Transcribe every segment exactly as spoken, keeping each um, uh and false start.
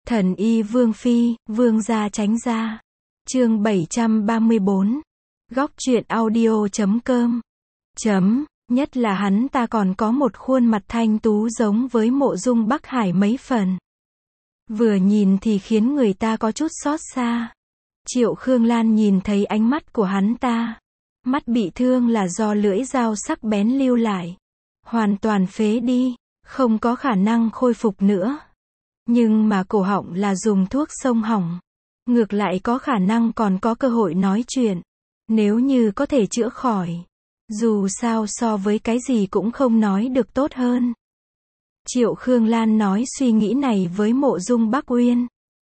Thần y Vương Phi, Vương gia tránh ra. Chương bảy trăm ba mươi bốn. Góc truyện audio chấm com. Chấm, nhất là hắn ta còn có một khuôn mặt thanh tú giống với Mộ Dung Bắc Hải mấy phần. Vừa nhìn thì khiến người ta có chút xót xa. Triệu Khương Lan nhìn thấy ánh mắt của hắn ta. Mắt bị thương là do lưỡi dao sắc bén lưu lại. Hoàn toàn phế đi, không có khả năng khôi phục nữa. Nhưng mà cổ họng là dùng thuốc xông hỏng. Ngược lại có khả năng còn có cơ hội nói chuyện. Nếu như có thể chữa khỏi. Dù sao so với cái gì cũng không nói được tốt hơn. Triệu Khương Lan nói suy nghĩ này với Mộ Dung Bắc Uyên.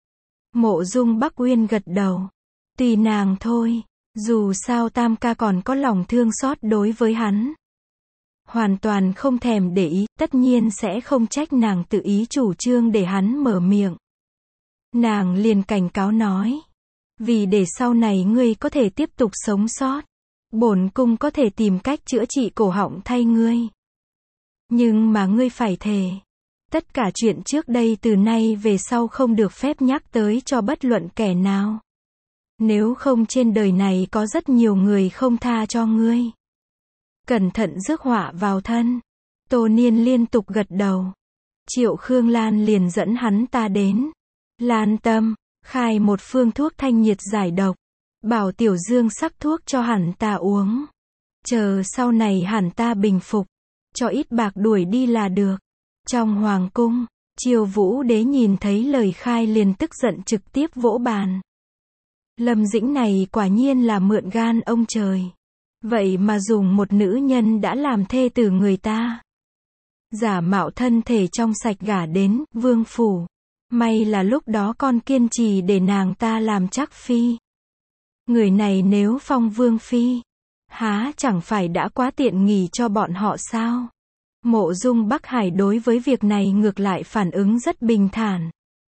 Mộ Dung Bắc Uyên gật đầu. Tùy nàng thôi, dù sao Tam ca còn có lòng thương xót đối với hắn. Hoàn toàn không thèm để ý, tất nhiên sẽ không trách nàng tự ý chủ trương để hắn mở miệng. Nàng liền cảnh cáo nói. Vì để sau này ngươi có thể tiếp tục sống sót. Bổn cung có thể tìm cách chữa trị cổ họng thay ngươi. Nhưng mà ngươi phải thề. Tất cả chuyện trước đây từ nay về sau không được phép nhắc tới cho bất luận kẻ nào. Nếu không trên đời này có rất nhiều người không tha cho ngươi. Cẩn thận rước họa vào thân. Tô Niên liên tục gật đầu. Triệu Khương Lan liền dẫn hắn ta đến. Lan tâm, khai một phương thuốc thanh nhiệt giải độc. Bảo Tiểu Dương sắc thuốc cho hẳn ta uống. Chờ sau này hẳn ta bình phục. Cho ít bạc đuổi đi là được. Trong hoàng cung, Triều Vũ Đế nhìn thấy lời khai liền tức giận trực tiếp vỗ bàn. Lâm Dĩnh này quả nhiên là mượn gan ông trời. Vậy mà dùng một nữ nhân đã làm thê tử người ta. Giả mạo thân thể trong sạch gả đến vương phủ. May là lúc đó con kiên trì để nàng ta làm chắc phi. Người này nếu phong vương phi, há chẳng phải đã quá tiện nghi cho bọn họ sao? Mộ Dung Bắc Hải đối với việc này ngược lại phản ứng rất bình thản.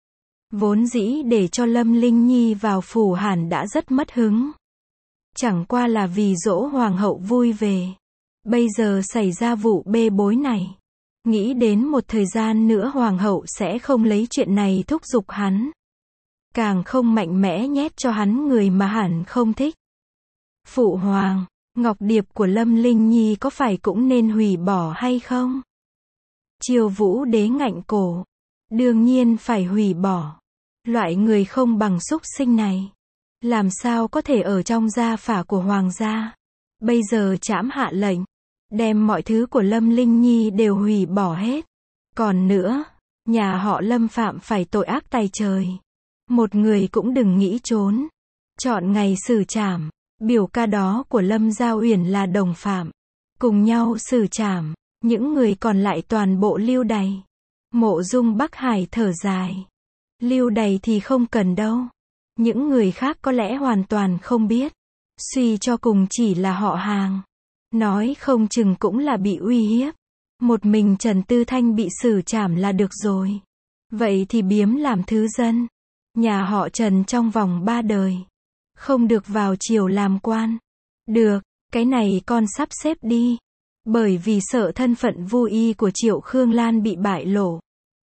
Vốn dĩ để cho Lâm Linh Nhi vào phủ hẳn đã rất mất hứng. Chẳng qua là vì dỗ hoàng hậu vui về. Bây giờ xảy ra vụ bê bối này. Nghĩ đến một thời gian nữa hoàng hậu sẽ không lấy chuyện này thúc giục hắn. Càng không mạnh mẽ nhét cho hắn người mà hẳn không thích. Phụ hoàng, ngọc điệp của Lâm Linh Nhi có phải cũng nên hủy bỏ hay không? Triều Vũ Đế ngạnh cổ. Đương nhiên phải hủy bỏ. Loại người không bằng súc sinh này. Làm sao có thể ở trong gia phả của hoàng gia. Bây giờ trẫm hạ lệnh. Đem mọi thứ của Lâm Linh Nhi đều hủy bỏ hết. Còn nữa, nhà họ Lâm phạm phải tội ác tày trời. Một người cũng đừng nghĩ trốn. Chọn ngày xử trảm. Biểu ca đó của Lâm Gia Uyển là đồng phạm. Cùng nhau xử trảm. Những người còn lại toàn bộ lưu đày. Mộ Dung Bắc Hải thở dài. Lưu đày thì không cần đâu. Những người khác có lẽ hoàn toàn không biết. Suy cho cùng chỉ là họ hàng. Nói không chừng cũng là bị uy hiếp. Một mình Trần Tư Thanh bị xử trảm là được rồi. Vậy thì biếm làm thứ dân. Nhà họ Trần trong vòng ba đời. Không được vào triều làm quan. Được, cái này con sắp xếp đi. Bởi vì sợ thân phận vô y của Triệu Khương Lan bị bại lộ.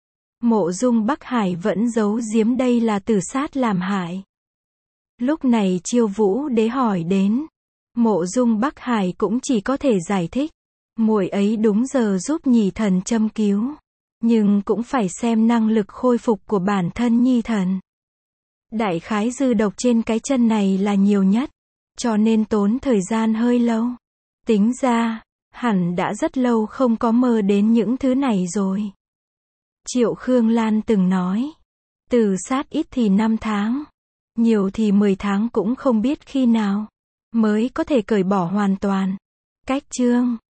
Mộ Dung Bắc Hải vẫn giấu giếm đây là tử sát làm hại. Lúc này Triều Vũ Đế hỏi đến. Mộ Dung Bắc Hải cũng chỉ có thể giải thích. Muội ấy đúng giờ giúp nhị thần châm cứu. Nhưng cũng phải xem năng lực khôi phục của bản thân nhi thần. Đại khái dư độc trên cái chân này là nhiều nhất. Cho nên tốn thời gian hơi lâu. Tính ra, hẳn đã rất lâu không có mơ đến những thứ này rồi. Triệu Khương Lan từng nói. Từ sát ít thì năm tháng. Nhiều thì mười tháng cũng không biết khi nào. Mới có thể cởi bỏ hoàn toàn. Cách chương.